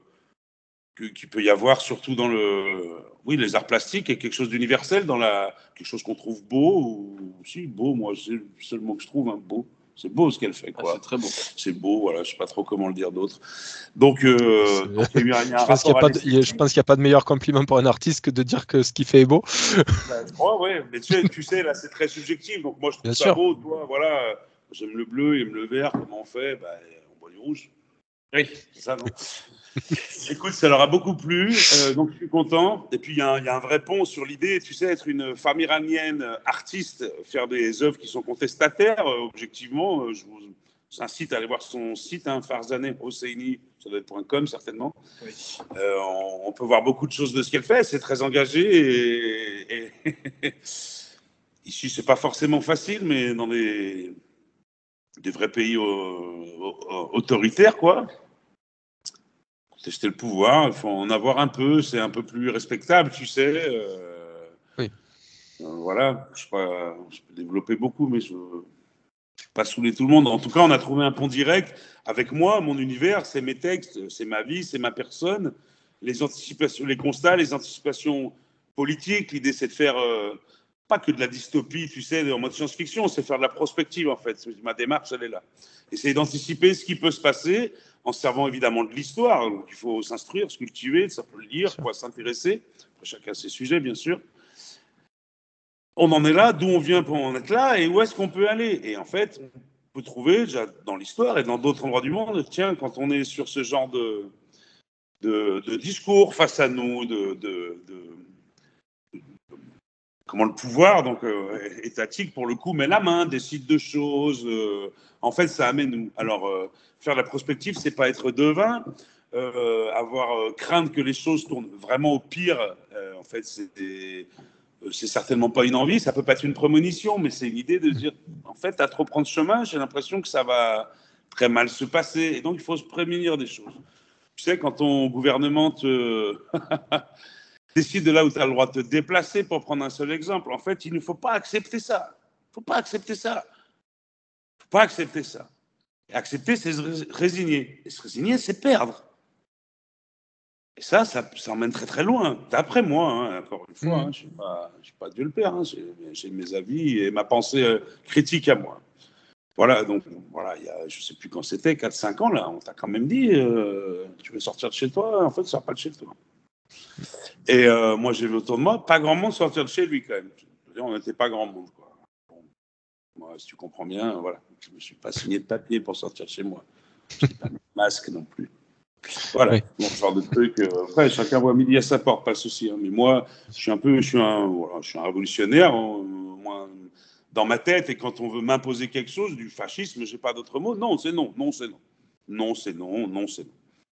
que qu'il peut y avoir, surtout dans le, oui, les arts plastiques, et quelque chose d'universel dans la, quelque chose qu'on trouve beau ou si beau. Moi, c'est le seul mot que je trouve, hein, beau. C'est beau ce qu'elle fait, quoi. Ah, c'est très beau. C'est beau, voilà. Je sais pas trop comment le dire d'autre. Donc, euh, donc il y a eu un je, pense qu'il y a pas de, je pense qu'il n'y a pas de meilleur compliment pour un artiste que de dire que ce qu'il fait est beau. Ben, je crois, ouais. Mais tu sais, tu sais, là, c'est très subjectif. Donc moi, je trouve Bien ça sûr. beau. Toi, voilà. J'aime le bleu, j'aime le vert. Comment on fait? Ben, on boit du rouge. Oui, c'est ça, non? Écoute, ça leur a beaucoup plu, euh, donc je suis content. Et puis, il y, y a un vrai pont sur l'idée, tu sais, être une femme iranienne artiste, faire des œuvres qui sont contestataires, euh, objectivement. Euh, je vous incite à aller voir son site, hein, Farzaneh Hosseini, ça doit être .com certainement. Oui. Euh, on, on peut voir beaucoup de choses de ce qu'elle fait, c'est très engagé. Et, et ici, c'est pas forcément facile, mais dans des, des vrais pays euh, autoritaires, quoi. tester le pouvoir, il faut en avoir un peu, c'est un peu plus respectable, tu sais. Euh, oui. Euh, voilà, je, pas, je peux développer beaucoup, mais je ne veux pas saouler tout le monde. En tout cas, on a trouvé un pont direct avec moi, mon univers, c'est mes textes, c'est ma vie, c'est ma personne, les anticipations, les constats, les anticipations politiques. L'idée, c'est de faire euh, pas que de la dystopie, tu sais, en mode science-fiction, c'est faire de la prospective, en fait. Ma démarche, elle est là. Essayer d'anticiper ce qui peut se passer en servant évidemment de l'histoire. Donc, il faut s'instruire, se cultiver, ça peut le lire, quoi, s'intéresser. Après, chacun ses sujets, bien sûr. On en est là, d'où on vient pour en être là, et où est-ce qu'on peut aller? Et en fait, on peut trouver déjà dans l'histoire et dans d'autres endroits du monde, tiens, quand on est sur ce genre de, de, de discours face à nous, de, de, de comment le pouvoir, donc euh, étatique pour le coup, met la main, décide de choses. Euh, en fait, ça amène nous. Alors, euh, faire la prospective, c'est pas être devin, euh, avoir euh, crainte que les choses tournent vraiment au pire. Euh, en fait, c'est des c'est certainement pas une envie, ça peut pas être une prémonition, mais c'est l'idée de dire, en fait, à trop prendre chemin, j'ai l'impression que ça va très mal se passer. Et donc, il faut se prémunir des choses. Tu sais, quand ton gouvernement te décide de là où tu as le droit de te déplacer, pour prendre un seul exemple, en fait, il ne faut pas accepter ça. Il ne faut pas accepter ça. Il ne faut pas accepter ça. Et accepter, c'est se résigner. Et se résigner, c'est perdre. Et ça, ça, ça emmène très très loin. D'après moi, hein, encore une fois, hein, je ne suis, suis pas Dieu le Père, hein, j'ai, j'ai mes avis et ma pensée euh, critique à moi. Voilà, donc voilà, il y a, je ne sais plus quand c'était, quatre cinq ans, là, on t'a quand même dit, euh, tu veux sortir de chez toi, en fait, sors pas de chez toi. Et euh, moi, j'ai vu autour de moi, pas grand monde sortir de chez lui quand même. Je veux dire, on n'était pas grand monde, quoi. Bon, moi, si tu comprends bien, voilà, je ne me suis pas signé de papier pour sortir de chez moi. Je n'ai pas mis de masque non plus. Voilà, oui. Bon, ce genre de truc. Euh, après, chacun voit midi à sa porte, pas de souci. Hein, mais moi, je suis un peu, je suis un, voilà, je suis un révolutionnaire, au moins dans ma tête. Et quand on veut m'imposer quelque chose, du fascisme, j'ai pas d'autre mot. Non, c'est non, non, c'est non, non, c'est non, non, c'est non.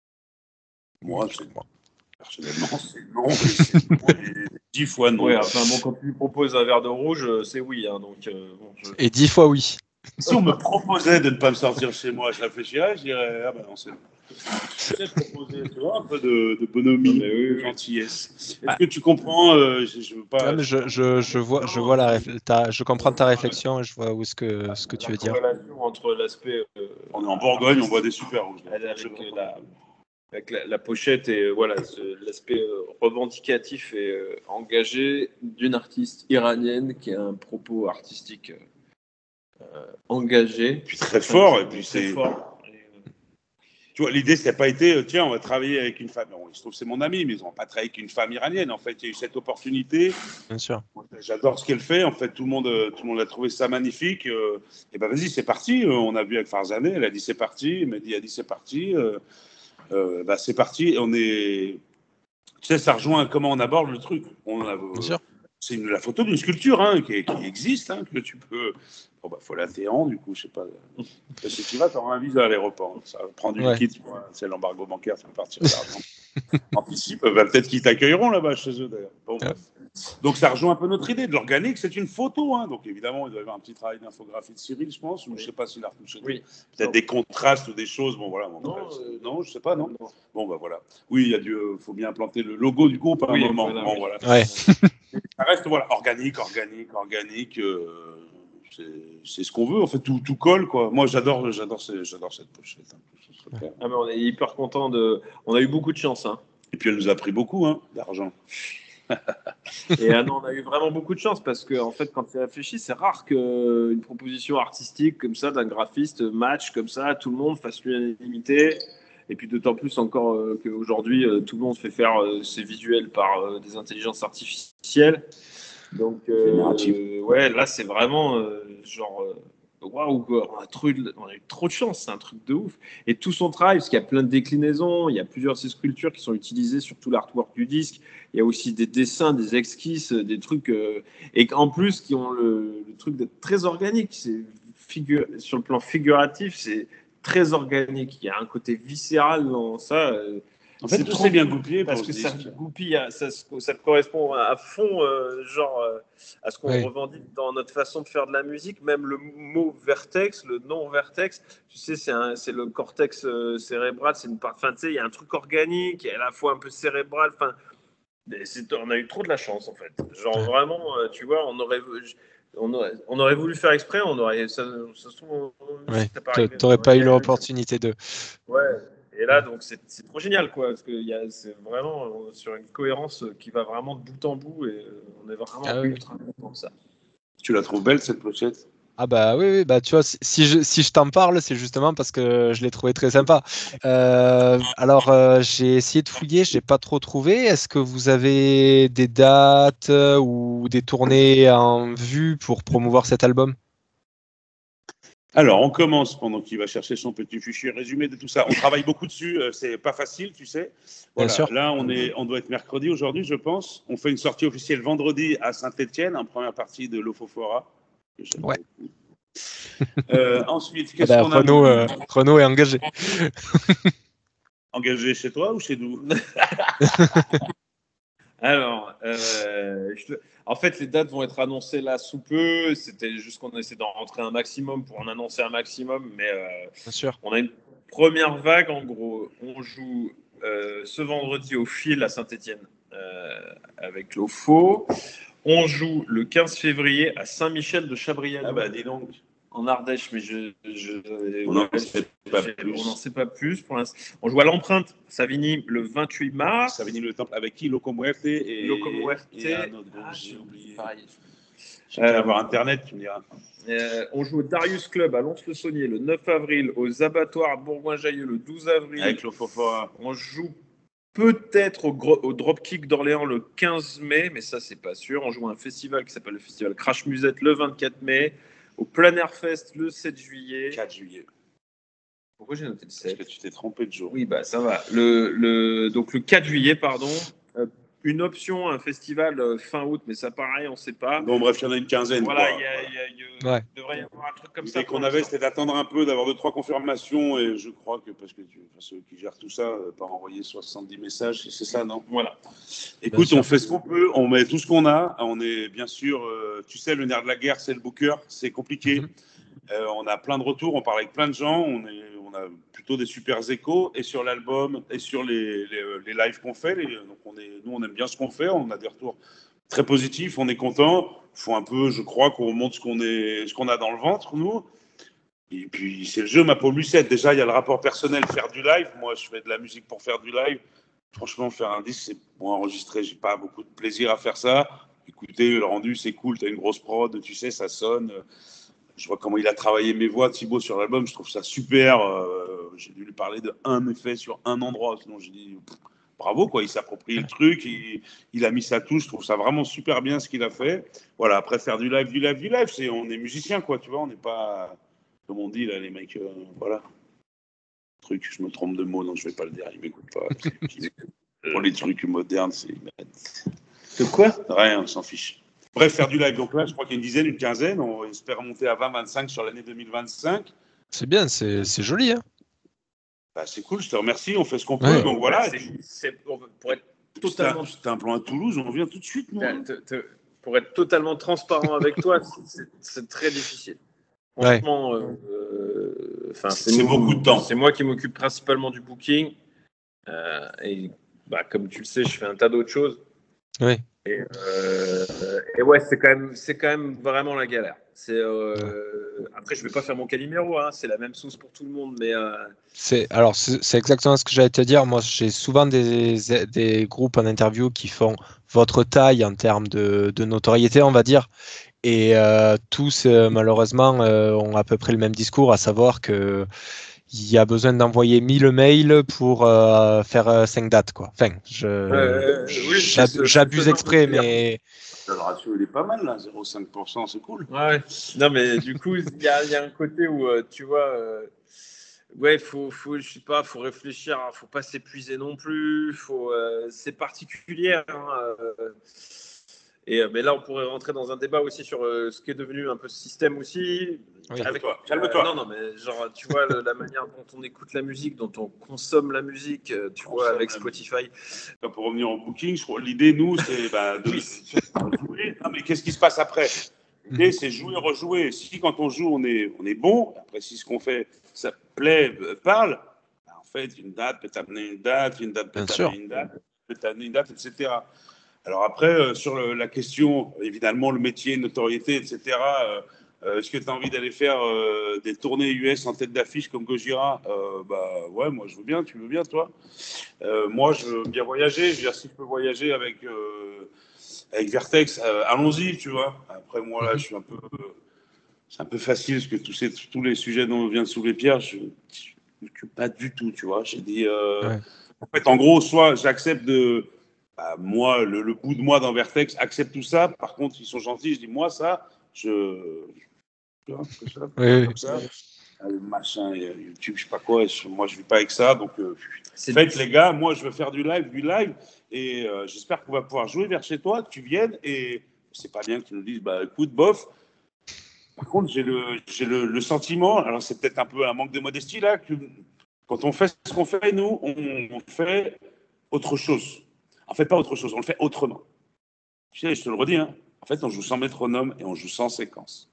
Moi, c'est non. Personnellement, c'est non, c'est non, et dix fois non. Ouais, enfin bon, quand tu lui proposes un verre de rouge, c'est oui. Hein, donc, euh, bon, je... Et dix fois oui. Si on me proposait de ne pas me sortir chez moi, je réfléchirais, je dirais, ah ben non, c'est non. Je proposer, tu vois, un peu de, de bonhomie, non, oui, de gentillesse. Est-ce ah. que tu comprends euh, je, je veux pas. Non, mais je, je, je vois, je vois la, ta, je comprends ta réflexion et je vois où ce que ce que tu veux dire. La relation entre l'aspect. Euh, on est en Bourgogne, on voit des super rouges. Avec, la, avec la, la pochette et voilà l'aspect euh, revendicatif et euh, engagé d'une artiste iranienne qui a un propos artistique euh, engagé. Puis très fort et puis c'est. Fort. Tu vois, l'idée, ça n'a pas été, tiens, on va travailler avec une femme. Bon, il se trouve, c'est mon ami, mais ils n'ont pas travaillé avec une femme iranienne. En fait, il y a eu cette opportunité. Bien sûr. J'adore ce qu'elle fait. En fait, tout le monde, tout le monde a trouvé ça magnifique. Euh, et ben, vas-y, c'est parti. On a vu avec Farzaneh, elle a dit c'est parti. Mehdi a dit c'est parti. Euh, euh, bah, c'est parti. On est. Tu sais, ça rejoint comment on aborde le truc. On a, Bien sûr. C'est une, la photo d'une sculpture hein, qui, qui existe, hein, que tu peux. Bon, bah, faut l'attéant, du coup, je sais pas. Si tu vas, tu auras un visa à l'aéroport. Ça prend du ouais. liquide, c'est l'embargo bancaire, ça va partir d'argent. Anticipe, bah, peut-être qu'ils t'accueilleront là-bas chez eux d'ailleurs. Bon, ouais. Donc ça rejoint un peu notre idée de l'organique, c'est une photo. Hein. Donc évidemment, il doit y avoir un petit travail d'infographie de Cyril, je pense, ou oui. je ne sais pas s'il a retouché. Oui. Peut-être non. des contrastes ou des choses. Bon, voilà. Bon, non, euh, non, je ne sais pas, non, non. Bon, bah voilà. Oui, il y a du, euh, faut bien implanter le logo du groupe à oui, un moment. Voilà, bon, voilà. Ouais. Ça reste voilà, organique, organique, organique. Euh, c'est, c'est ce qu'on veut. En fait, tout, tout colle, quoi. Moi, j'adore, j'adore, ces, j'adore cette pochette. Hein. Ah, mais on est hyper content de. On a eu beaucoup de chance, hein. Et puis elle nous a pris beaucoup, hein, d'argent. Et ah non, on a eu vraiment beaucoup de chance parce que en fait, quand tu réfléchis, c'est rare qu'une proposition artistique comme ça d'un graphiste match comme ça, tout le monde fasse l'unanimité. Et puis d'autant plus encore euh, qu'aujourd'hui, euh, tout le monde fait faire euh, ses visuels par euh, des intelligences artificielles. Donc, euh, euh, ouais, là, c'est vraiment euh, genre, waouh, wow, on, a on a eu trop de chance, c'est un truc de ouf. Et tout son travail, parce qu'il y a plein de déclinaisons, il y a plusieurs sculptures qui sont utilisées sur tout l'artwork du disque. Il y a aussi des dessins, des esquisses, des trucs, euh, et en plus, qui ont le, le truc d'être très organique. C'est figure, sur le plan figuratif, c'est très organique. Il y a un côté viscéral dans ça. Euh, En fait, c'est tout trop c'est bien goupillé parce pour que ce ça disque. goupille, à- ça, se- ça correspond à fond, euh, genre euh, à ce qu'on Oui. revendique dans notre façon de faire de la musique. Même le mot vertex, le nom vertex, tu sais, c'est un, c'est le cortex euh, cérébral, c'est une part. Enfin, tu sais, il y a un truc organique et à la fois un peu cérébral. Enfin, mais c'est- on a eu trop de la chance en fait. Genre Ouais. vraiment, euh, tu vois, on aurait, on aurait, on aurait voulu faire exprès, on aurait, ça, ça se trouve, on- Ouais. c'est pas T'a- arrivé. T'aurais On aurait pas eu galéré. l'opportunité de. Ouais. Et là, donc, c'est c'est trop génial, quoi, parce que y a- c'est vraiment euh, sur une cohérence euh, qui va vraiment de bout en bout, et euh, on est vraiment Ah oui. ultra content de ça. Tu la trouves belle cette pochette? Ah bah oui, oui, bah tu vois, si, si je, si je t'en parle, c'est justement parce que je l'ai trouvé très sympa. Euh, alors, euh, j'ai essayé de fouiller, j'ai pas trop trouvé. Est-ce que vous avez des dates euh, ou des tournées en vue pour promouvoir cet album? Alors, on commence pendant qu'il va chercher son petit fichier résumé de tout ça. On travaille beaucoup dessus, euh, c'est pas facile, tu sais. Bien Voilà, sûr. là, on, est, on doit être mercredi aujourd'hui, je pense. On fait une sortie officielle vendredi à Saint-Etienne, en première partie de l'Ofofora. que j'aime Ouais. beaucoup. Euh, ensuite, Ah qu'est-ce bah, qu'on a Renaud, euh, Renaud est engagé. engagé chez toi ou chez nous? Alors, euh, je te- en fait, les dates vont être annoncées là sous peu. C'était juste qu'on essaie d'en rentrer un maximum pour en annoncer un maximum, mais euh, Bien sûr. on a une première vague, en gros. On joue euh, ce vendredi au Fil à Saint-Étienne euh, avec l'Ofo. On joue le quinze février à Saint-Michel de Chabriel. Ah bah, dis donc. En Ardèche, mais je, je, On n'en ouais, sait pas j'ai- plus. on n'en sait pas plus pour l'instant. On joue à l'Empreinte, Savigny, le vingt-huit mars. Savigny le Temple avec qui? Loco Muerte et, Loco Muerte. et un autre. Ah, j'ai oublié. pareil. Chacun Euh, avoir Internet, tu me diras. Euh, on joue au Darius Club à Lons-le-Saunier le neuf avril, aux Abattoirs à Bourgoin-Jallieu le douze avril. Avec l'Ofofora. On joue peut-être au, gro- au Dropkick d'Orléans le quinze mai, mais ça, c'est pas sûr. On joue à un festival qui s'appelle le festival Crash Musette le vingt-quatre mai, au Plein Air Fest le sept juillet. quatre juillet. Pourquoi j'ai noté le Parce sept? que tu t'es trompé de jour. Oui, bah ça va. Le, le, donc le quatre juillet, pardon. Euh, une option, un festival euh, fin août, mais ça pareil, on ne sait pas. Bon, bref, il y en a une quinzaine. Voilà, quoi. il y a- Voilà. il y a- il y a- Ouais. il devrait y avoir un truc comme ça. L'idée pour qu'on avait, l'instant. c'était d'attendre un peu, d'avoir deux, trois confirmations. Et je crois que, parce que tu, enfin, ceux qui gèrent tout ça, euh, par envoyer soixante-dix messages, c'est ça, non? Voilà. Écoute, sûr. on fait ce qu'on peut, on met tout ce qu'on a. On est bien sûr, euh, tu sais, le nerf de la guerre, c'est le booker, c'est compliqué. Mhm. Euh, on a plein de retours, on parle avec plein de gens, on, est, on a plutôt des super échos, et sur l'album, et sur les, les, les lives qu'on fait. Les, donc on est, nous, on aime bien ce qu'on fait, on a des retours très positifs, on est content. Il faut un peu, je crois, qu'on montre ce qu'on est, ce qu'on a dans le ventre, nous. Et puis, c'est le jeu, ma pauvre Lucette. Déjà, il y a le rapport personnel, faire du live. Moi, je fais de la musique pour faire du live. Franchement, faire un disque, c'est pour enregistrer. J'ai pas beaucoup de plaisir à faire ça. Écoutez, le rendu, c'est cool. Tu as une grosse prod, tu sais, ça sonne. Je vois comment il a travaillé mes voix, Thibaut, sur l'album. Je trouve ça super. Euh, j'ai dû lui parler d'un effet sur un endroit. Sinon, j'ai dit pff, bravo, quoi. Il s'est approprié le truc. Il, il a mis sa touche. Je trouve ça vraiment super bien ce qu'il a fait. Voilà, après, faire du live, du live, du live, c'est, on est musicien, quoi. Tu vois, on n'est pas, comme on dit, là, les mecs. Euh, voilà. Truc, je me trompe de mots, donc je vais pas le dire. Il m'écoute pas. Pour les trucs modernes, c'est. De quoi? Rien, on s'en fiche. Bref, faire du live. Donc là, je crois qu'il y a une dizaine, une quinzaine. On espère monter à vingt vingt-cinq sur l'année deux mille vingt-cinq. C'est bien, c'est c'est joli. Hein. Bah, c'est cool, je te remercie. On fait ce qu'on Ouais. peut. Donc voilà. C'est- c'est- pour, pour être Totalement. totalement, C'est un plan à Toulouse. On vient tout de suite, nous. te- te- pour être totalement transparent avec toi, c'est- c'est très difficile. Franchement, euh, euh, enfin, C'est moi- beaucoup de temps. C'est moi qui m'occupe principalement du booking. Euh, et bah, comme tu le sais, je fais un tas d'autres choses. Oui. Et, euh, et ouais, c'est quand même, c'est quand même vraiment la galère. C'est euh, après, je vais pas faire mon Calimero, hein, c'est la même sauce pour tout le monde, mais euh, C'est alors c'est c'est exactement ce que j'allais te dire. Moi, j'ai souvent des, des groupes en interview qui font votre taille en termes de, de notoriété, on va dire, et euh, tous euh, malheureusement euh, ont à peu près le même discours, à savoir que il y a besoin d'envoyer mille mails pour euh, faire euh, cinq dates, quoi. Enfin, je euh, oui, j'ab- c'est ce- j'abuse ce genre exprès, de délire. mais Le ratio, il est pas mal, là. zéro virgule cinq pour cent, c'est cool. Ouais. Non, mais du coup, il y a, il y a un côté où euh, tu vois, euh, ouais, faut, faut, je sais pas, faut réfléchir, hein, faut pas s'épuiser non plus, faut, euh, c'est particulier. Hein, euh, Et, mais là, on pourrait rentrer dans un débat aussi sur euh, ce qui est devenu un peu ce système aussi. Oui, avec, calme-toi. calme-toi. Euh, non, non, mais genre, tu vois, le, la manière dont on écoute la musique, dont on consomme la musique, euh, tu on vois, avec Spotify. Pour revenir au booking, je crois, l'idée, nous, c'est bah, de jouer. Non, mais qu'est-ce qui se passe après? L'idée, c'est jouer, rejouer. Si quand on joue, on est, on est bon, après, si ce qu'on fait, ça plaît, parle, bah, en fait, une date peut amener une date, une date peut amener une date, peut amener une date, et cetera. Alors après, euh, sur le, la question, évidemment, le métier, notoriété, et cetera, euh, euh, est-ce que tu as envie d'aller faire euh, des tournées U S en tête d'affiche comme Gojira? euh, Bah ouais, moi je veux bien, tu veux bien, toi? euh, Moi, je veux bien voyager. Je veux dire, si je peux voyager avec, euh, avec Vertex, euh, allons-y, tu vois. Après, moi, là, je suis un peu... Euh, c'est un peu facile, parce que tous, ces, tous les sujets dont on vient de soulever Pierre, je ne suis pas du tout, tu vois. J'ai dit... Euh, ouais. En fait, en gros, soit j'accepte de... Bah, moi, le, le bout de moi dans Vertex accepte tout ça. Par contre, ils sont gentils. Je dis, moi, ça, je... Tu vois, comme ça, oui, comme ça. Le machin, YouTube, je sais pas quoi. Je, moi, je vis pas avec ça. Donc, euh, faites, les gars, moi, je veux faire du live, du live. Et euh, j'espère qu'on va pouvoir jouer vers chez toi, que tu viennes. Et c'est pas bien que tu nous dises, bah, écoute, bof. Par contre, j'ai le, j'ai le, le sentiment, alors c'est peut-être un peu un manque de modestie là, que quand on fait ce qu'on fait, nous, on, on fait autre chose. En fait, pas autre chose, on le fait autrement. Tu sais, je te le redis, hein. En fait, on joue sans métronome et on joue sans séquence.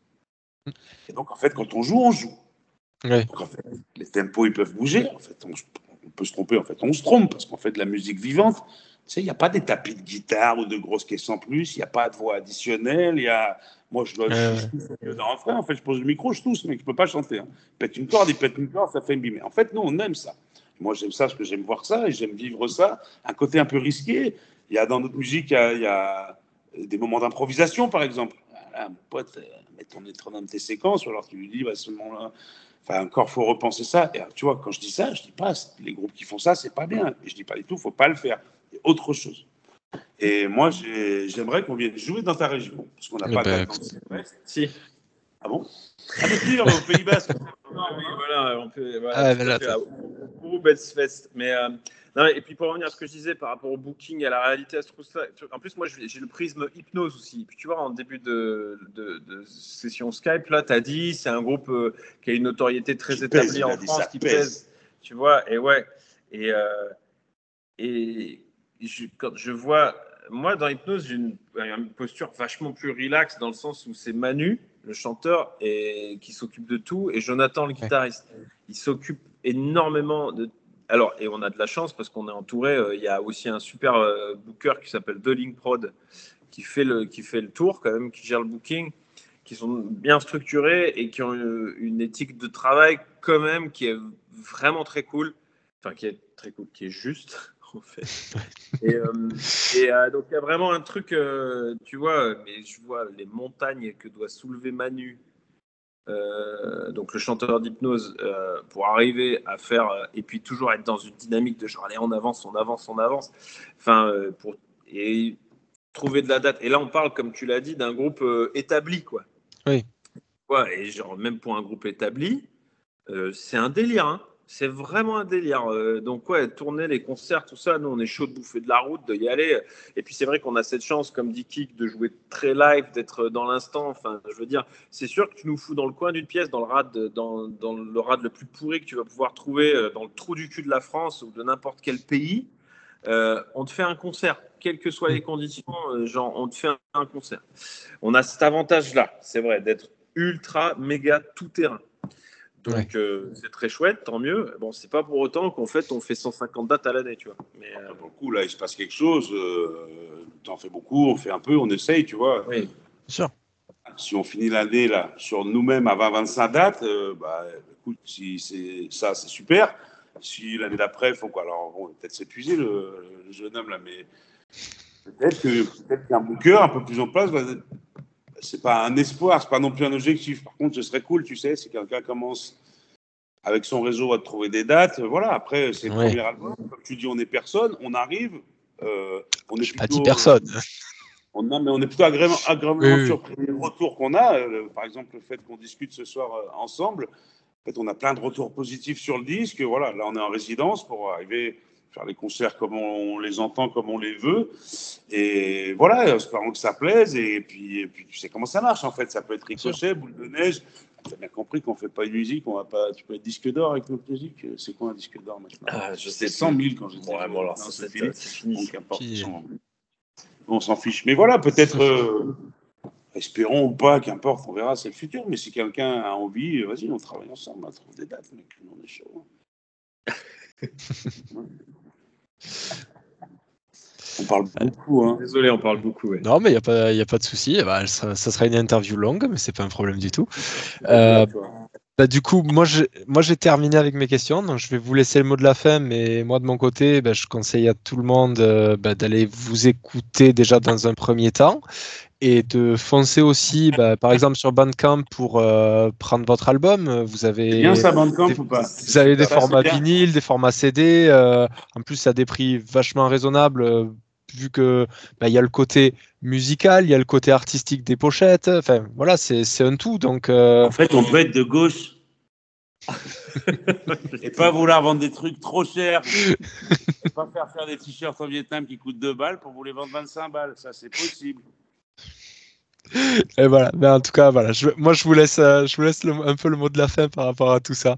Et donc, en fait, quand on joue, on joue. Ouais. Donc, en fait, les tempos, ils peuvent bouger. En fait, on, on peut se tromper. En fait, on se trompe parce qu'on fait de la musique vivante. Tu sais, il n'y a pas des tapis de guitare ou de grosses caisses en plus. Il n'y a pas de voix additionnelle. Il y a... Moi, je dois... Euh... Je, dans un refrain, en fait, je pose le micro, je tousse, mais je ne peux pas chanter. Hein. Il pète une corde, il pète une corde, ça fait une bime. Mais en fait, nous, on aime ça. Moi, j'aime ça parce que j'aime voir ça et j'aime vivre ça. Un côté un peu risqué. Il y a dans notre musique, il y a, il y a des moments d'improvisation, par exemple. Là, mon pote, euh, mets ton métronome tes séquences, ou alors tu lui dis, bah, ce moment-là, enfin, encore, il faut repenser ça. Et tu vois, quand je dis ça, je dis pas, les groupes qui font ça, c'est pas bien. Et je dis pas du tout, faut pas le faire. Il y a autre chose. Et moi, j'ai, j'aimerais qu'on vienne jouer dans ta région, parce qu'on n'a pas ben, de date dans le Si. Ah bon? Ah, mais dire, au Pays Basque. Non, oui, voilà, on peut. Voilà, ah, ben là, fait, au Belfast. Mais euh, non, et puis pour revenir à ce que je disais par rapport au booking et à la réalité, à ce ça, en plus, moi, j'ai le prisme hypnose aussi. Puis tu vois, en début de, de, de session Skype, là, tu as dit, c'est un groupe euh, qui a une notoriété très qui établie pèse, en France, qui pèse. pèse. Tu vois, et ouais. Et, euh, et je, quand je vois. Moi, dans hypnose, j'ai une, une posture vachement plus relax dans le sens où c'est Manu, le chanteur, et, qui s'occupe de tout, et Jonathan, le guitariste. Il s'occupe énormément de. Alors, et on a de la chance parce qu'on est entouré. Euh, il y a aussi un super euh, booker qui s'appelle The Link Prod qui fait, le, qui fait le tour, quand même, qui gère le booking, qui sont bien structurés et qui ont une, une éthique de travail, quand même, qui est vraiment très cool. Enfin, qui est très cool, qui est juste. En fait. Et, euh, et euh, donc il y a vraiment un truc, euh, tu vois, mais je vois les montagnes que doit soulever Manu, euh, donc le chanteur d'hypnose, euh, pour arriver à faire, euh, et puis toujours être dans une dynamique de genre allez on avance, on avance, on avance, enfin euh, pour et trouver de la date. Et là on parle, comme tu l'as dit, d'un groupe euh, établi, quoi. Oui. Ouais, et genre même pour un groupe établi, euh, c'est un délire, hein. C'est vraiment un délire. Euh, donc, ouais, tourner les concerts, tout ça, nous, on est chaud de bouffer de la route, de y aller. Et puis, c'est vrai qu'on a cette chance, comme dit Kik, de jouer très live, d'être dans l'instant. Enfin, je veux dire, c'est sûr que tu nous fous dans le coin d'une pièce, dans le rad, dans, dans le rad le plus pourri que tu vas pouvoir trouver, dans le trou du cul de la France ou de n'importe quel pays. Euh, on te fait un concert, quelles que soient les conditions, euh, genre, on te fait un, un concert. On a cet avantage-là, c'est vrai, d'être ultra, méga tout-terrain. Donc, ouais. euh, c'est très chouette, tant mieux. Bon, c'est pas pour autant qu'en fait, on fait cent cinquante dates à l'année, tu vois. Mais, euh... Pour le coup, là, il se passe quelque chose. Euh, tu en fais beaucoup, on fait un peu, on essaye, tu vois. Oui, bien sûr. Si on finit l'année, là, sur nous-mêmes à vingt vingt-cinq dates, euh, bah, écoute, si c'est ça, c'est super. Si l'année d'après, il faut quoi? Alors, bon, peut-être s'épuiser, le, le jeune homme, là, mais peut-être, que, peut-être qu'un booker un peu plus en place va... C'est pas un espoir, c'est pas non plus un objectif. Par contre, ce serait cool, tu sais, si quelqu'un commence avec son réseau à trouver des dates. Voilà, après, c'est le ouais. premier album. Comme tu dis, on est personne, on arrive. Euh, on est Je plutôt, pas dit personne. Euh, on a, mais on est plutôt agréablement, agréablement oui. surpris des retours qu'on a. Euh, par exemple, le fait qu'on discute ce soir euh, ensemble. En fait, on a plein de retours positifs sur le disque. Voilà, là, on est en résidence pour arriver faire les concerts comme on les entend, comme on les veut. Et voilà, espérons que ça plaise. Et puis, et puis tu sais comment ça marche en fait. Ça peut être ricochet, boule de neige. Tu as bien compris qu'on ne fait pas une musique, on va pas. Tu peux être disque d'or avec notre musique. C'est quoi un disque d'or maintenant? Ah, je sais cent mille quand j'étais vraiment. jeune. Alors, Non, c'est c'est fini. fini. Donc, importe, Qui- on s'en fiche. Mais voilà, peut-être. Euh, espérons ou pas, qu'importe, on verra, c'est le futur. Mais si quelqu'un a envie, vas-y, on travaille ensemble, on trouve des dates, mec. On est chaud. On parle beaucoup, hein. Désolé, on parle beaucoup. Ouais. Non, mais il n'y a, pas- y a pas de souci. Bah, ça, ça sera une interview longue, mais c'est pas un problème du tout. Euh, Euh, bah, du coup, moi j'ai, moi, j'ai terminé avec mes questions. Donc, je vais vous laisser le mot de la fin. Mais moi, de mon côté, bah, je conseille à tout le monde euh, bah, d'aller vous écouter déjà dans un premier temps et de foncer aussi, bah, par exemple, sur Bandcamp pour euh, prendre votre album. Vous avez. C'est bien ça, Bandcamp des- ou pas? Vous avez des Ça, formats c'est bien. vinyles, des formats C D. euh, en plus, à des prix vachement raisonnables, euh, vu que bah, il y a le côté musical, il y a le côté artistique des pochettes. Enfin, voilà, c'est c'est un tout. Donc, euh, En fait, on peut être de gauche et pas vouloir vendre des trucs trop chers. Et pas faire faire des t-shirts en Vietnam qui coûtent deux balles pour vous les vendre vingt-cinq balles. Ça, c'est possible. et voilà. Mais en tout cas, voilà. Je, moi, je vous laisse, euh, je vous laisse le- un peu le mot de la fin par rapport à tout ça.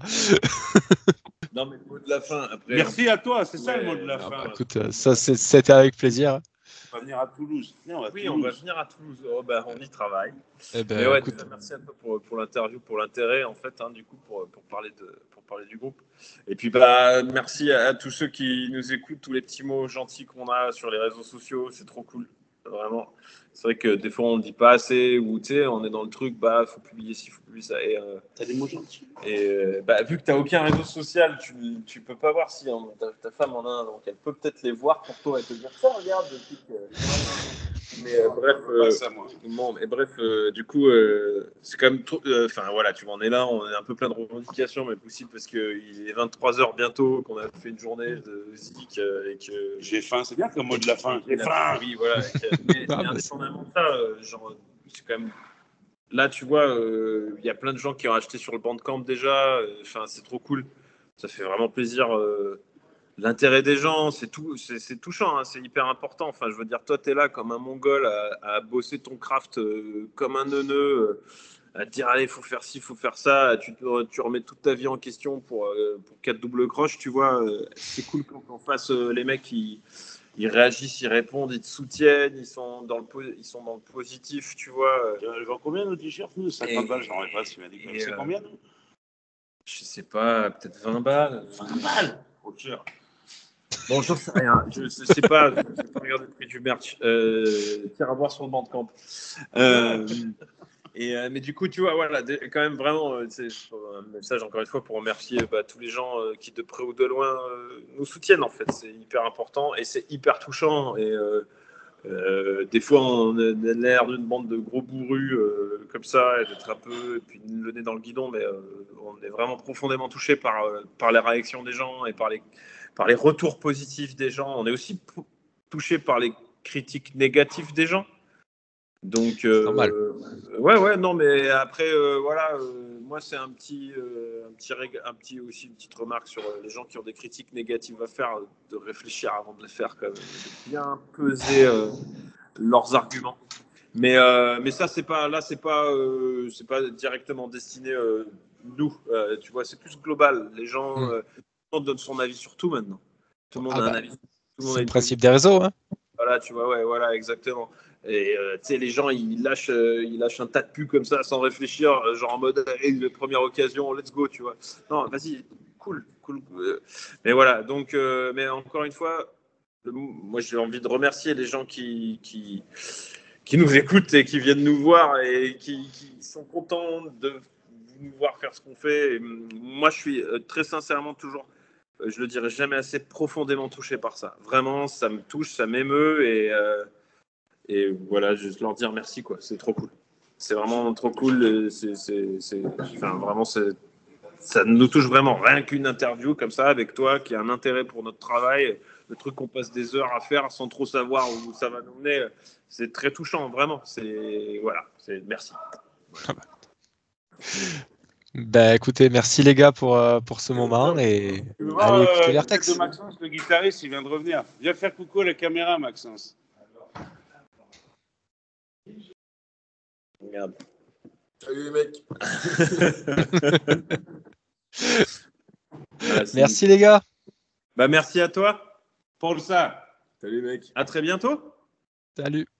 Non, mais le mot de la fin. Après, Merci à toi, c'est ça Ouais, le mot de la Ah, fin. bah, écoute, euh, ça, c'est- c'était avec plaisir. On va venir à Toulouse. Viens, on va à oui, on Toulouse. va venir à Toulouse. Oh, bah, on y travaille. Eh ben, Mais ouais, écoute, déjà, merci à toi pour, pour l'interview, pour l'intérêt, en fait, hein, du coup, pour, pour, parler de, pour parler du groupe. Et puis, bah, merci à, à tous ceux qui nous écoutent, tous les petits mots gentils qu'on a sur les réseaux sociaux. C'est trop cool, vraiment. C'est vrai que des fois, on ne dit pas assez, ou tu sais, on est dans le truc, bah, faut publier ci, faut publier ça. Et, euh, T'as des mots gentils. et euh, bah, vu que tu n'as aucun réseau social, tu ne peux pas voir si hein, ta, ta femme en a un, donc elle peut peut-être les voir pour toi et te dire ça, regarde, le truc. Euh... Mais euh, bref, euh, Pas ça, moi. bon, mais bref, euh, du coup, euh, c'est quand même trop. Enfin, voilà, tu vois, on est là, on est un peu plein de revendications, mais possible parce qu'il est vingt-trois heures bientôt, qu'on a fait une journée de zik euh, et que. J'ai faim, c'est bien comme mot de la fin. J'ai faim. Oui, voilà. et que- mais, Ah, mais bah, indépendamment de ça, euh, genre, c'est quand même. Là, tu vois, il euh, y a plein de gens qui ont acheté sur le Bandcamp déjà. Enfin, c'est trop cool. Ça fait vraiment plaisir. Euh, L'intérêt des gens, c'est tout, c'est, c'est touchant, hein, c'est hyper important. Enfin, je veux dire, toi, tu es là comme un Mongol à, à bosser ton craft euh, comme un neuneu, euh, à te dire, allez, il faut faire ci, il faut faire ça. Tu, tu remets toute ta vie en question pour, euh, pour quatre doubles croches, tu vois. Euh, c'est cool qu'en face, euh, les mecs, ils, ils réagissent, ils répondent, ils te soutiennent, ils sont dans le, ils sont dans le positif, tu vois. Euh, vend combien nos t-shirts, nous? cinquante balles, je n'en ai pas, tu m'as dit. et, C'est euh, combien, nous? Je sais pas, peut-être vingt balles. vingt balles. Trop cher. Bon, j'en sais rien. Je ne sais pas. Je n'ai pas regardé le prix du merch. Euh, tiens à voir sur le Bandcamp. Euh, et, euh, mais du coup, tu vois, voilà, quand même vraiment, euh, c'est un message encore une fois pour remercier bah, tous les gens euh, qui de près ou de loin euh, nous soutiennent en fait. C'est hyper important et c'est hyper touchant. Et euh, euh, des fois, on a l'air d'une bande de gros bourrus euh, comme ça, et d'être un peu, et puis le nez dans le guidon, mais euh, on est vraiment profondément touché par, euh, par les réactions des gens et par les, par les retours positifs des gens. On est aussi p- touché par les critiques négatives des gens. Donc, euh, normal. ouais, ouais, non, mais après, euh, voilà, euh, moi, c'est un petit, euh, un petit, rég- un petit, aussi une petite remarque sur euh, les gens qui ont des critiques négatives à faire, euh, de réfléchir avant de les faire, quand même, de bien peser euh, leurs arguments. Mais, euh, mais ça, c'est pas, là, c'est pas, euh, c'est pas directement destiné euh, nous. Euh, tu vois, c'est plus global. Les gens, Mm. euh, tout le monde donne son avis sur tout maintenant. Tout le monde Ah a un bah, avis. Tout le monde c'est a le une principe des réseaux. Hein. voilà, tu vois, ouais, voilà, exactement. Et euh, tu sais, les gens, ils lâchent, euh, ils lâchent un tas de pubs comme ça, sans réfléchir, euh, genre en mode, hey, de première occasion, let's go, tu vois. Non, vas-y, cool, cool. euh. Mais voilà, donc, euh, mais encore une fois, le- moi, j'ai envie de remercier les gens qui, qui, qui nous écoutent et qui viennent nous voir et qui, qui sont contents de nous voir faire ce qu'on fait. Et, hum, moi, je suis euh, très sincèrement toujours je le dirai jamais assez, profondément touché par ça. Vraiment, ça me touche, ça m'émeut et, euh, et voilà, juste leur dire merci, quoi. C'est trop cool. C'est vraiment trop cool. C'est, c'est, c'est, enfin, vraiment, c'est, ça nous touche vraiment. Rien qu'une interview comme ça avec toi qui a un intérêt pour notre travail, le truc qu'on passe des heures à faire sans trop savoir où ça va nous mener, c'est très touchant, vraiment. C'est, voilà, c'est, merci. Voilà. Bah écoutez, merci les gars pour, euh, pour ce moment et Tu veux voir, allez euh, écouter la Vertex. tête de Maxence, le guitariste, il vient de revenir. Viens faire coucou à la caméra, Maxence. Regarde. Salut les mecs. Voilà, c'est Merci nickel. les gars. Bah, merci à toi. Pour ça. Salut les mecs. À très bientôt. Salut.